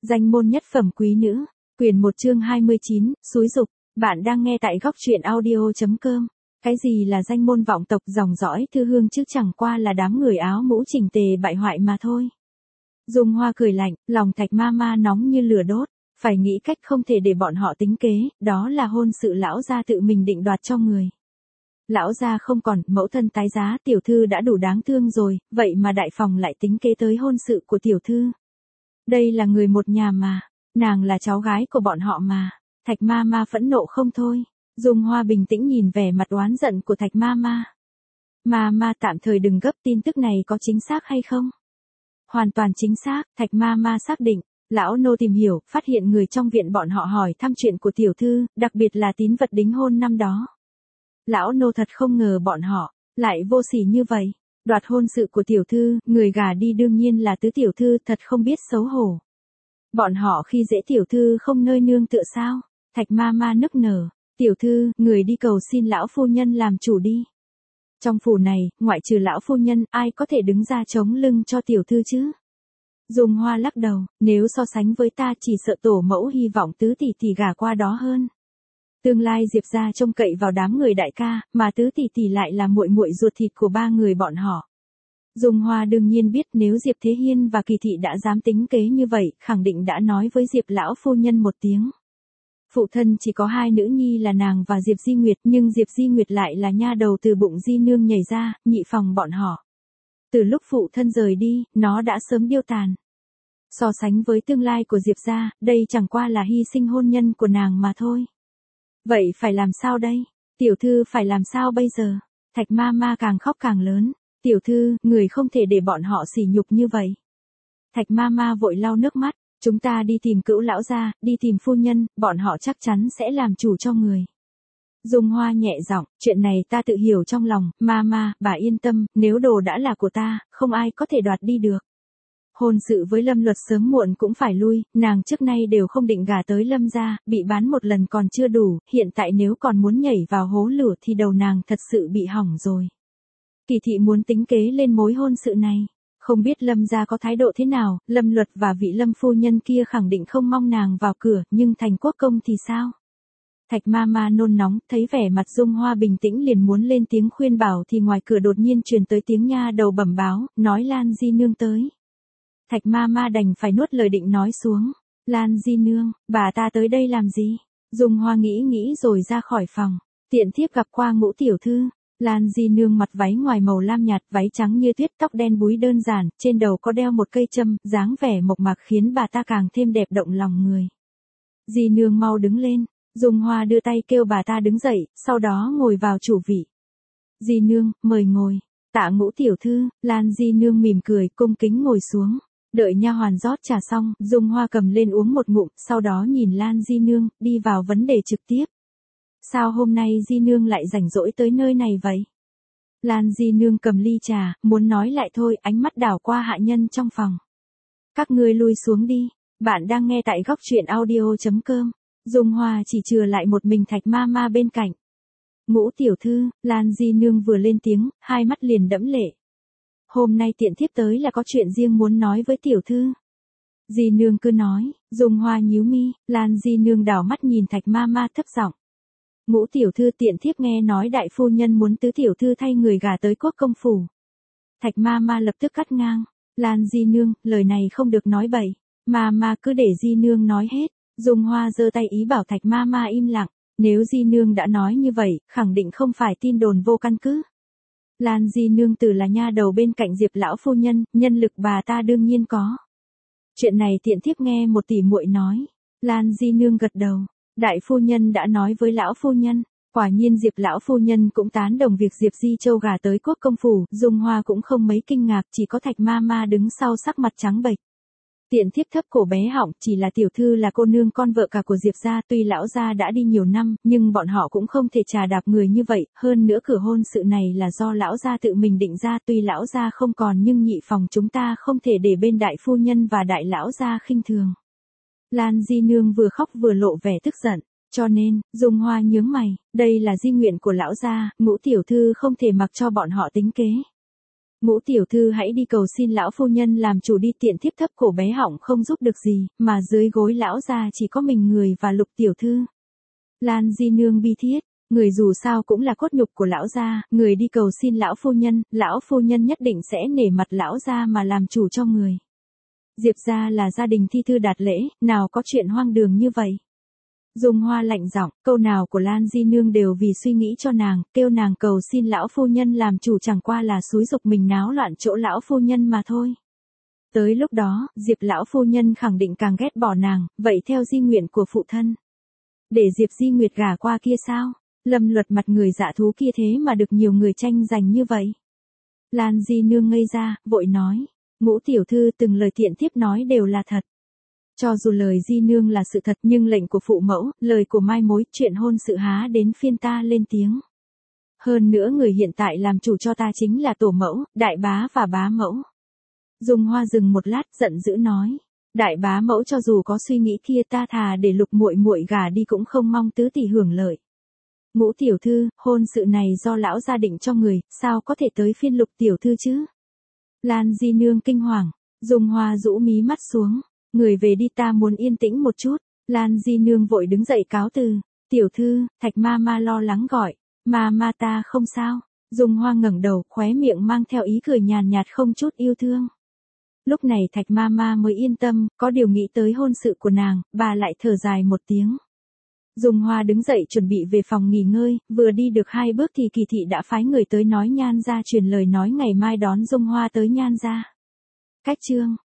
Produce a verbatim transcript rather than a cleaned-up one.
Danh môn nhất phẩm quý nữ, quyển một chương hai mươi chín, xúi dục, bạn đang nghe tại góc truyện audio.com. Cái gì là danh môn vọng tộc dòng dõi thư hương chứ chẳng qua là đám người áo mũ chỉnh tề bại hoại mà thôi. Dung Hoa cười lạnh, lòng Thạch ma ma nóng như lửa đốt, phải nghĩ cách không thể để bọn họ tính kế, đó là hôn sự lão gia tự mình định đoạt cho người. Lão gia không còn, mẫu thân tái giá, tiểu thư đã đủ đáng thương rồi, vậy mà đại phòng lại tính kế tới hôn sự của tiểu thư. Đây là người một nhà mà, nàng là cháu gái của bọn họ mà. Thạch ma ma phẫn nộ không thôi. Dung Hoa bình tĩnh nhìn vẻ mặt oán giận của Thạch ma ma. Ma ma tạm thời đừng gấp, tin tức này có chính xác hay không? Hoàn toàn chính xác, Thạch ma ma xác định. Lão nô tìm hiểu, phát hiện người trong viện bọn họ hỏi thăm chuyện của tiểu thư, đặc biệt là tín vật đính hôn năm đó. Lão nô thật không ngờ bọn họ lại vô sỉ như vậy. Đoạt hôn sự của tiểu thư, người gả đi đương nhiên là tứ tiểu thư, thật không biết xấu hổ. Bọn họ khi dễ tiểu thư không nơi nương tựa sao? Thạch ma ma nức nở. Tiểu thư, người đi cầu xin lão phu nhân làm chủ đi. Trong phủ này, ngoại trừ lão phu nhân, ai có thể đứng ra chống lưng cho tiểu thư chứ? Dung Hoa lắc đầu, nếu so sánh với ta chỉ sợ tổ mẫu hy vọng tứ tỷ tỷ gả qua đó hơn. Tương lai Diệp gia trông cậy vào đám người đại ca, mà tứ tỷ tỷ lại là muội muội ruột thịt của ba người bọn họ. Dung Hoa đương nhiên biết nếu Diệp Thế Hiên và Kỳ Thị đã dám tính kế như vậy, khẳng định đã nói với Diệp lão phu nhân một tiếng. Phụ thân chỉ có hai nữ nhi là nàng và Diệp Di Nguyệt, nhưng Diệp Di Nguyệt lại là nha đầu từ bụng Di Nương nhảy ra, nhị phòng bọn họ. Từ lúc phụ thân rời đi, nó đã sớm điêu tàn. So sánh với tương lai của Diệp gia, đây chẳng qua là hy sinh hôn nhân của nàng mà thôi. Vậy phải làm sao đây? Tiểu thư phải làm sao bây giờ? Thạch ma ma càng khóc càng lớn. Tiểu thư, người không thể để bọn họ sỉ nhục như vậy. Thạch ma ma vội lau nước mắt. Chúng ta đi tìm Cữu lão gia, đi tìm phu nhân, bọn họ chắc chắn sẽ làm chủ cho người. Dung Hoa nhẹ giọng, chuyện này ta tự hiểu trong lòng, ma ma, bà yên tâm, nếu đồ đã là của ta, không ai có thể đoạt đi được. Hôn sự với Lâm Luật sớm muộn cũng phải lui, nàng trước nay đều không định gả tới Lâm gia, bị bán một lần còn chưa đủ, hiện tại nếu còn muốn nhảy vào hố lửa thì đầu nàng thật sự bị hỏng rồi. Kỳ Thị muốn tính kế lên mối hôn sự này. Không biết Lâm gia có thái độ thế nào, Lâm Luật và vị Lâm phu nhân kia khẳng định không mong nàng vào cửa, nhưng Thành Quốc công thì sao? Thạch ma ma nôn nóng, thấy vẻ mặt Dung Hoa bình tĩnh liền muốn lên tiếng khuyên bảo thì ngoài cửa đột nhiên truyền tới tiếng nha đầu bẩm báo, nói Lan Di Nương tới. Thạch ma ma đành phải nuốt lời định nói xuống. Lan Di Nương, bà ta tới đây làm gì? Dung Hoa nghĩ nghĩ rồi ra khỏi phòng. Tiện thiếp gặp qua Ngũ tiểu thư. Lan Di Nương mặc váy ngoài màu lam nhạt, váy trắng như tuyết, tóc đen búi đơn giản, trên đầu có đeo một cây châm, dáng vẻ mộc mạc khiến bà ta càng thêm đẹp động lòng người. Di Nương mau đứng lên. Dung Hoa đưa tay kêu bà ta đứng dậy, sau đó ngồi vào chủ vị. Di Nương, mời ngồi. Tạ Ngũ tiểu thư. Lan Di Nương mỉm cười, cung kính ngồi xuống. Đợi nha hoàn rót trà xong, Dung Hoa cầm lên uống một ngụm, sau đó nhìn Lan Di Nương, đi vào vấn đề trực tiếp. Sao hôm nay Di Nương lại rảnh rỗi tới nơi này vậy? Lan Di Nương cầm ly trà, muốn nói lại thôi, ánh mắt đảo qua hạ nhân trong phòng. Các ngươi lui xuống đi, bạn đang nghe tại góc truyện audio.com. Dung Hoa chỉ chừa lại một mình Thạch ma ma bên cạnh. Ngũ tiểu thư, Lan Di Nương vừa lên tiếng, hai mắt liền đẫm lệ. Hôm nay tiện thiếp tới là có chuyện riêng muốn nói với tiểu thư. Di Nương cứ nói. Dung Hoa nhíu mi, Lan Di Nương đảo mắt nhìn Thạch ma ma thấp giọng. Ngũ tiểu thư, tiện thiếp nghe nói đại phu nhân muốn tứ tiểu thư thay người gả tới Quốc công phủ. Thạch ma ma lập tức cắt ngang. Lan Di Nương, lời này không được nói bậy. Ma ma cứ để Di Nương nói hết. Dung Hoa giơ tay ý bảo Thạch ma ma im lặng. Nếu Di Nương đã nói như vậy, khẳng định không phải tin đồn vô căn cứ. Lan Di Nương tử là nha đầu bên cạnh Diệp lão phu nhân, nhân lực bà ta đương nhiên có. Chuyện này tiện thiếp nghe một tỷ muội nói. Lan Di Nương gật đầu. Đại phu nhân đã nói với lão phu nhân, quả nhiên Diệp lão phu nhân cũng tán đồng việc Diệp Di Châu gả tới Quốc công phủ, Dung Hoa cũng không mấy kinh ngạc, chỉ có Thạch ma ma đứng sau sắc mặt trắng bệch. Tiện thiếp thấp cổ bé họng, chỉ là tiểu thư là cô nương con vợ cả của Diệp gia, tuy lão gia đã đi nhiều năm, nhưng bọn họ cũng không thể trà đạp người như vậy, hơn nữa cửa hôn sự này là do lão gia tự mình định ra, tuy lão gia không còn nhưng nhị phòng chúng ta không thể để bên đại phu nhân và đại lão gia khinh thường. Lan Di Nương vừa khóc vừa lộ vẻ tức giận, cho nên, Dung Hoa nhướng mày, đây là di nguyện của lão gia, Ngũ tiểu thư không thể mặc cho bọn họ tính kế. Ngũ tiểu thư hãy đi cầu xin lão phu nhân làm chủ đi, tiện thiếp thấp cổ bé họng không giúp được gì, mà dưới gối lão gia chỉ có mình người và Lục tiểu thư. Lan Di nương bi thiết, người dù sao cũng là cốt nhục của lão gia, người đi cầu xin lão phu nhân, lão phu nhân nhất định sẽ nể mặt lão gia mà làm chủ cho người. Diệp gia là gia đình thi thư đạt lễ, nào có chuyện hoang đường như vậy. Dung Hoa lạnh giọng, câu nào của Lan Di nương đều vì suy nghĩ cho nàng, kêu nàng cầu xin lão phu nhân làm chủ chẳng qua là xúi dục mình náo loạn chỗ lão phu nhân mà thôi. Tới lúc đó, Diệp lão phu nhân khẳng định càng ghét bỏ nàng, vậy theo di nguyện của phụ thân. Để Diệp Di Nguyệt gả qua kia sao? Lâm Luật mặt người dạ thú kia thế mà được nhiều người tranh giành như vậy. Lan Di nương ngây ra, vội nói, Ngũ tiểu thư từng lời tiện thiếp nói đều là thật. Cho dù lời Di nương là sự thật nhưng lệnh của phụ mẫu, lời của mai mối, chuyện hôn sự há đến phiên ta lên tiếng. Hơn nữa người hiện tại làm chủ cho ta chính là tổ mẫu, đại bá và bá mẫu. Dung Hoa dừng một lát giận dữ nói, đại bá mẫu cho dù có suy nghĩ kia ta thà để Lục muội muội gả đi cũng không mong tứ tỷ hưởng lợi. Ngũ tiểu thư, hôn sự này do lão gia định cho người, sao có thể tới phiên Lục tiểu thư chứ? Lan Di nương kinh hoàng, Dung Hoa rũ mí mắt xuống, người về đi, ta muốn yên tĩnh một chút. Lan Di nương vội đứng dậy cáo từ, tiểu thư, Thạch ma ma lo lắng gọi, ma ma ta không sao. Dung Hoa ngẩng đầu, khóe miệng mang theo ý cười nhàn nhạt không chút yêu thương. Lúc này Thạch ma ma mới yên tâm, có điều nghĩ tới hôn sự của nàng, bà lại thở dài một tiếng. Dung Hoa đứng dậy chuẩn bị về phòng nghỉ ngơi, vừa đi được hai bước thì Kỳ thị đã phái người tới nói Nhan gia truyền lời nói ngày mai đón Dung Hoa tới Nhan gia. Cách chương